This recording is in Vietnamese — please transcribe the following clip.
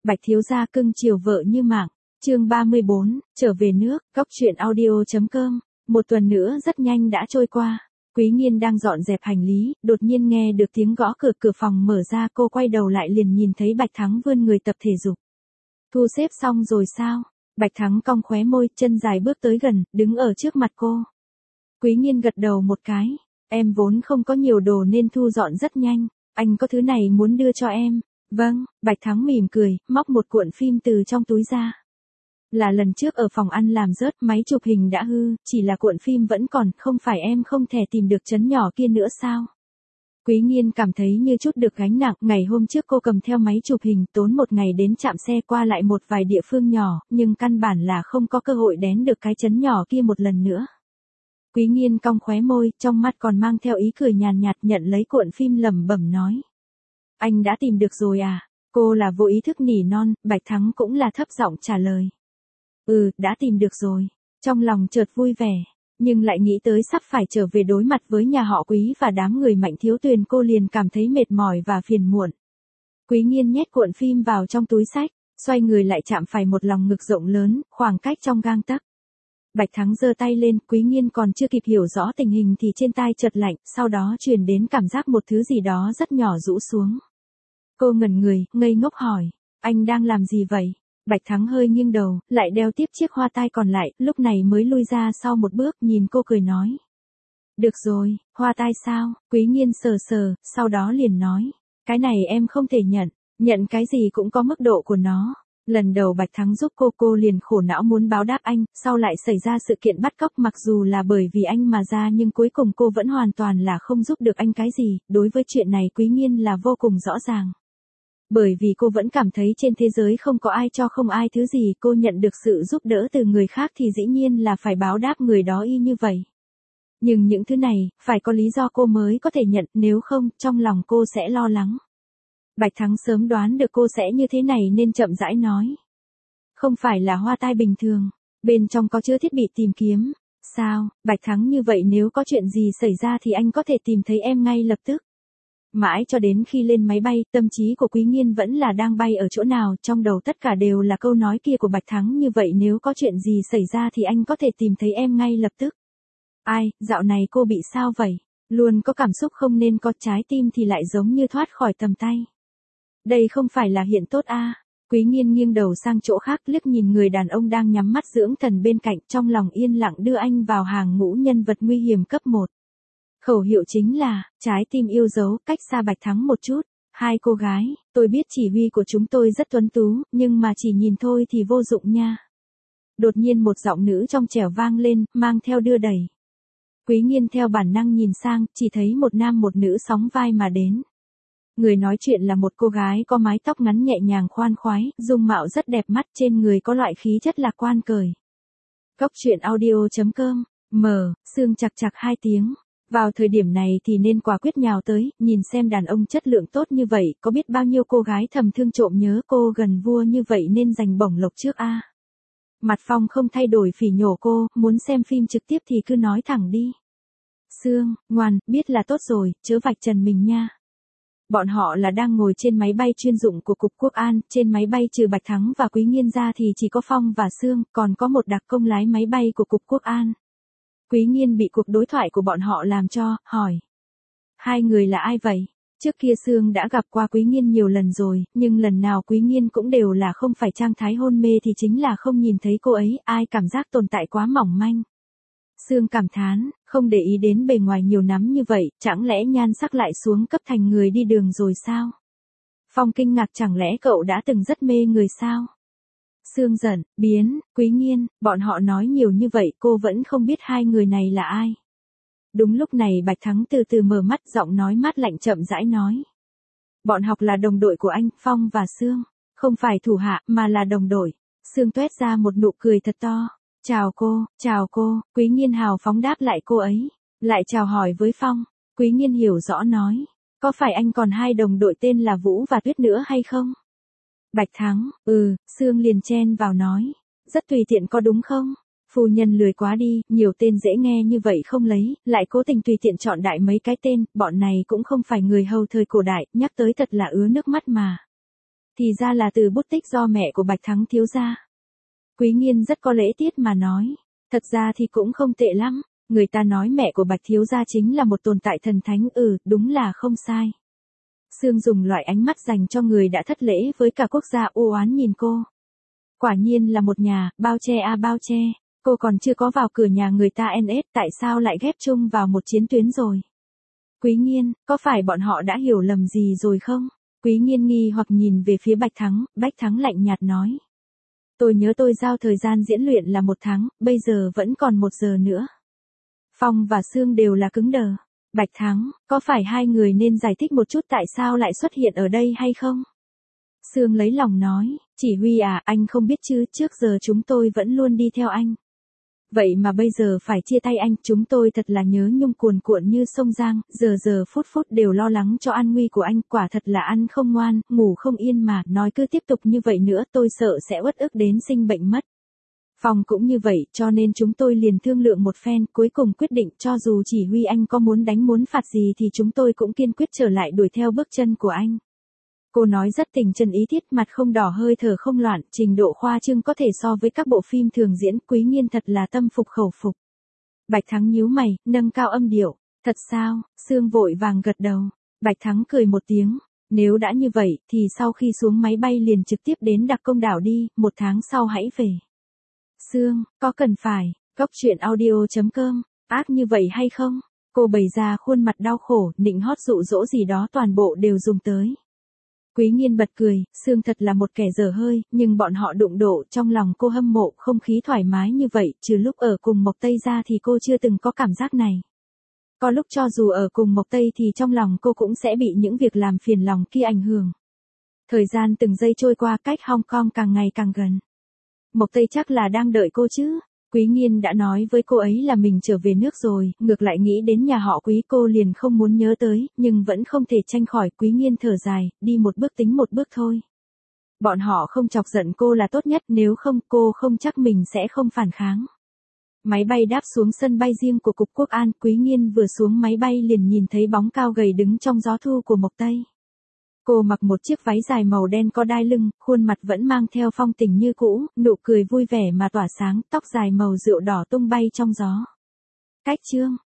Bạch thiếu gia cưng chiều vợ như mạng. Chương 34, trở về nước, góc truyện audio.com. Một tuần nữa rất nhanh đã trôi qua. Quý Nghiên đang dọn dẹp hành lý, đột nhiên nghe được tiếng gõ cửa, cửa phòng mở ra, cô quay đầu lại liền nhìn thấy Bạch Thắng vươn người tập thể dục. Thu xếp xong rồi sao? Bạch Thắng cong khóe môi, chân dài bước tới gần, đứng ở trước mặt cô. Quý Nghiên gật đầu một cái. Em vốn không có nhiều đồ nên thu dọn rất nhanh. Anh có thứ này muốn đưa cho em. Vâng, Bạch Thắng mỉm cười, móc một cuộn phim từ trong túi ra. Là lần trước ở phòng ăn làm rớt, máy chụp hình đã hư, chỉ là cuộn phim vẫn còn, không phải em không thể tìm được chấn nhỏ kia nữa sao? Quý Nghiên cảm thấy như chút được gánh nặng, ngày hôm trước cô cầm theo máy chụp hình, tốn một ngày đến trạm xe qua lại một vài địa phương nhỏ, nhưng căn bản là không có cơ hội đến được cái chấn nhỏ kia một lần nữa. Quý Nghiên cong khóe môi, trong mắt còn mang theo ý cười nhàn nhạt, nhận lấy cuộn phim lẩm bẩm nói. Anh đã tìm được rồi à? Cô là vô ý thức nỉ non, Bạch Thắng cũng là thấp giọng trả lời. Đã tìm được rồi. Trong lòng chợt vui vẻ, nhưng lại nghĩ tới sắp phải trở về đối mặt với nhà họ Quý và đám người Mạnh Thiếu Tuyền, cô liền cảm thấy mệt mỏi và phiền muộn. Quý Nghiên nhét cuộn phim vào trong túi xách, xoay người lại chạm phải một lòng ngực rộng lớn, khoảng cách trong gang tấc. Bạch Thắng giơ tay lên, Quý Nghiên còn chưa kịp hiểu rõ tình hình thì trên tai chợt lạnh, sau đó truyền đến cảm giác một thứ gì đó rất nhỏ rũ xuống. Cô ngẩn người, ngây ngốc hỏi, anh đang làm gì vậy? Bạch Thắng hơi nghiêng đầu, lại đeo tiếp chiếc hoa tai còn lại, lúc này mới lui ra sau một bước, nhìn cô cười nói. Được rồi, hoa tai sao? Quý Nghiên sờ sờ, sau đó liền nói. Cái này em không thể nhận cái gì cũng có mức độ của nó. Lần đầu Bạch Thắng giúp cô liền khổ não muốn báo đáp anh, sau lại xảy ra sự kiện bắt cóc, mặc dù là bởi vì anh mà ra nhưng cuối cùng cô vẫn hoàn toàn là không giúp được anh cái gì, đối với chuyện này Quý Nghiên là vô cùng rõ ràng. Bởi vì cô vẫn cảm thấy trên thế giới không có ai cho không ai thứ gì, cô nhận được sự giúp đỡ từ người khác thì dĩ nhiên là phải báo đáp người đó y như vậy. Nhưng những thứ này, phải có lý do cô mới có thể nhận, nếu không, trong lòng cô sẽ lo lắng. Bạch Thắng sớm đoán được cô sẽ như thế này nên chậm rãi nói. Không phải là hoa tai bình thường, bên trong có chứa thiết bị tìm kiếm. Sao, Bạch Thắng, như vậy nếu có chuyện gì xảy ra thì anh có thể tìm thấy em ngay lập tức. Mãi cho đến khi lên máy bay, tâm trí của Quý Nghiên vẫn là đang bay ở chỗ nào, trong đầu tất cả đều là câu nói kia của Bạch Thắng, như vậy nếu có chuyện gì xảy ra thì anh có thể tìm thấy em ngay lập tức. Ai, dạo này cô bị sao vậy? Luôn có cảm xúc không nên có, trái tim thì lại giống như thoát khỏi tầm tay. Đây không phải là hiện tốt à? Quý Nghiên nghiêng đầu sang chỗ khác, liếc nhìn người đàn ông đang nhắm mắt dưỡng thần bên cạnh, trong lòng yên lặng đưa anh vào hàng ngũ nhân vật nguy hiểm cấp 1. Khẩu hiệu chính là, trái tim yêu dấu, cách xa Bạch Thắng một chút. Hai cô gái, tôi biết chỉ huy của chúng tôi rất tuấn tú, nhưng mà chỉ nhìn thôi thì vô dụng nha. Đột nhiên một giọng nữ trong trẻo vang lên, mang theo đưa đẩy. Quý Nghiên theo bản năng nhìn sang, chỉ thấy một nam một nữ sóng vai mà đến. Người nói chuyện là một cô gái có mái tóc ngắn nhẹ nhàng khoan khoái, dung mạo rất đẹp mắt, trên người có loại khí chất lạc quan cởi. Góc truyện audio.com, Sương chạc chạc 2 tiếng. Vào thời điểm này thì nên quả quyết nhào tới, nhìn xem đàn ông chất lượng tốt như vậy, có biết bao nhiêu cô gái thầm thương trộm nhớ cô gần vua như vậy nên giành bổng lộc trước a. Mặt Phong không thay đổi phỉ nhổ cô, muốn xem phim trực tiếp thì cứ nói thẳng đi. Sương, ngoan, biết là tốt rồi, chớ vạch trần mình nha. Bọn họ là đang ngồi trên máy bay chuyên dụng của Cục Quốc an, trên máy bay trừ Bạch Thắng và Quý Nghiên ra thì chỉ có Phong và Sương, còn có một đặc công lái máy bay của Cục Quốc an. Quý Nghiên bị cuộc đối thoại của bọn họ làm cho, hỏi. Hai người là ai vậy? Trước kia Sương đã gặp qua Quý Nghiên nhiều lần rồi, nhưng lần nào Quý Nghiên cũng đều là không phải trạng thái hôn mê thì chính là không nhìn thấy cô ấy, ai cảm giác tồn tại quá mỏng manh. Sương cảm thán, không để ý đến bề ngoài nhiều nắm như vậy, chẳng lẽ nhan sắc lại xuống cấp thành người đi đường rồi sao? Phong kinh ngạc, chẳng lẽ cậu đã từng rất mê người sao? Sương giận, biến, Quý Nghiên, bọn họ nói nhiều như vậy cô vẫn không biết hai người này là ai. Đúng lúc này Bạch Thắng từ từ mở mắt, giọng nói mát lạnh chậm rãi nói. Bọn học là đồng đội của anh, Phong và Sương, không phải thủ hạ mà là đồng đội. Sương tuét ra một nụ cười thật to. Chào cô, Quý Nghiên hào phóng đáp lại cô ấy, lại chào hỏi với Phong. Quý Nghiên hiểu rõ nói, có phải anh còn hai đồng đội tên là Vũ và Tuyết nữa hay không? Bạch Thắng, Sương liền chen vào nói, rất tùy tiện có đúng không? Phu nhân lười quá đi, nhiều tên dễ nghe như vậy không lấy, lại cố tình tùy tiện chọn đại mấy cái tên, bọn này cũng không phải người hầu thời cổ đại, nhắc tới thật là ứa nước mắt mà. Thì ra là từ bút tích do mẹ của Bạch Thắng thiếu gia. Quý Nghiên rất có lễ tiết mà nói. Thật ra thì cũng không tệ lắm. Người ta nói mẹ của Bạch thiếu gia chính là một tồn tại thần thánh, đúng là không sai. Sương dùng loại ánh mắt dành cho người đã thất lễ với cả quốc gia u oán nhìn cô. Quả nhiên là một nhà, bao che bao che. Cô còn chưa có vào cửa nhà người ta NS, tại sao lại ghép chung vào một chiến tuyến rồi? Quý Nghiên, có phải bọn họ đã hiểu lầm gì rồi không? Quý Nghiên nghi hoặc nhìn về phía Bạch Thắng lạnh nhạt nói. Tôi nhớ tôi giao thời gian diễn luyện là 1 tháng, bây giờ vẫn còn 1 giờ nữa. Phong và Sương đều là cứng đờ. Bạch Thắng, có phải hai người nên giải thích một chút tại sao lại xuất hiện ở đây hay không? Sương lấy lòng nói, chỉ huy à, anh không biết chứ, trước giờ chúng tôi vẫn luôn đi theo anh. Vậy mà bây giờ phải chia tay anh, chúng tôi thật là nhớ nhung cuồn cuộn như sông Giang, giờ phút đều lo lắng cho an nguy của anh, quả thật là ăn không ngoan, ngủ không yên mà, nói cứ tiếp tục như vậy nữa tôi sợ sẽ uất ức đến sinh bệnh mất. Phong cũng như vậy, cho nên chúng tôi liền thương lượng một phen, cuối cùng quyết định cho dù chỉ huy anh có muốn đánh muốn phạt gì thì chúng tôi cũng kiên quyết trở lại đuổi theo bước chân của anh. Cô nói rất tình chân ý thiết, mặt không đỏ hơi thở không loạn, trình độ khoa trương có thể so với các bộ phim thường diễn. Quý Nghiên thật là tâm phục khẩu phục. Bạch Thắng nhíu mày, nâng cao âm điệu. Thật sao? Sương vội vàng gật đầu. Bạch Thắng cười một tiếng. Nếu đã như vậy, thì sau khi xuống máy bay liền trực tiếp đến Đặc Công Đảo đi, 1 tháng sau hãy về. Sương, có cần phải, Góc Truyện Audio.com, ác như vậy hay không? Cô bày ra khuôn mặt đau khổ, nịnh hót dụ dỗ gì đó toàn bộ đều dùng tới. Quý Nghiên bật cười, Sương thật là một kẻ dở hơi, nhưng bọn họ đụng độ, trong lòng cô hâm mộ, không khí thoải mái như vậy, trừ lúc ở cùng Mộc Tây ra thì cô chưa từng có cảm giác này. Có lúc cho dù ở cùng Mộc Tây thì trong lòng cô cũng sẽ bị những việc làm phiền lòng kia ảnh hưởng. Thời gian từng giây trôi qua, cách Hong Kong càng ngày càng gần. Mộc Tây chắc là đang đợi cô chứ. Quý Nghiên đã nói với cô ấy là mình trở về nước rồi, ngược lại nghĩ đến nhà họ Quý cô liền không muốn nhớ tới, nhưng vẫn không thể tranh khỏi. Quý Nghiên thở dài, đi một bước tính một bước thôi. Bọn họ không chọc giận cô là tốt nhất, nếu không cô không chắc mình sẽ không phản kháng. Máy bay đáp xuống sân bay riêng của Cục Quốc an, Quý Nghiên vừa xuống máy bay liền nhìn thấy bóng cao gầy đứng trong gió thu của Mộc Tây. Cô mặc một chiếc váy dài màu đen có đai lưng, khuôn mặt vẫn mang theo phong tình như cũ, nụ cười vui vẻ mà tỏa sáng, tóc dài màu rượu đỏ tung bay trong gió. Cách chương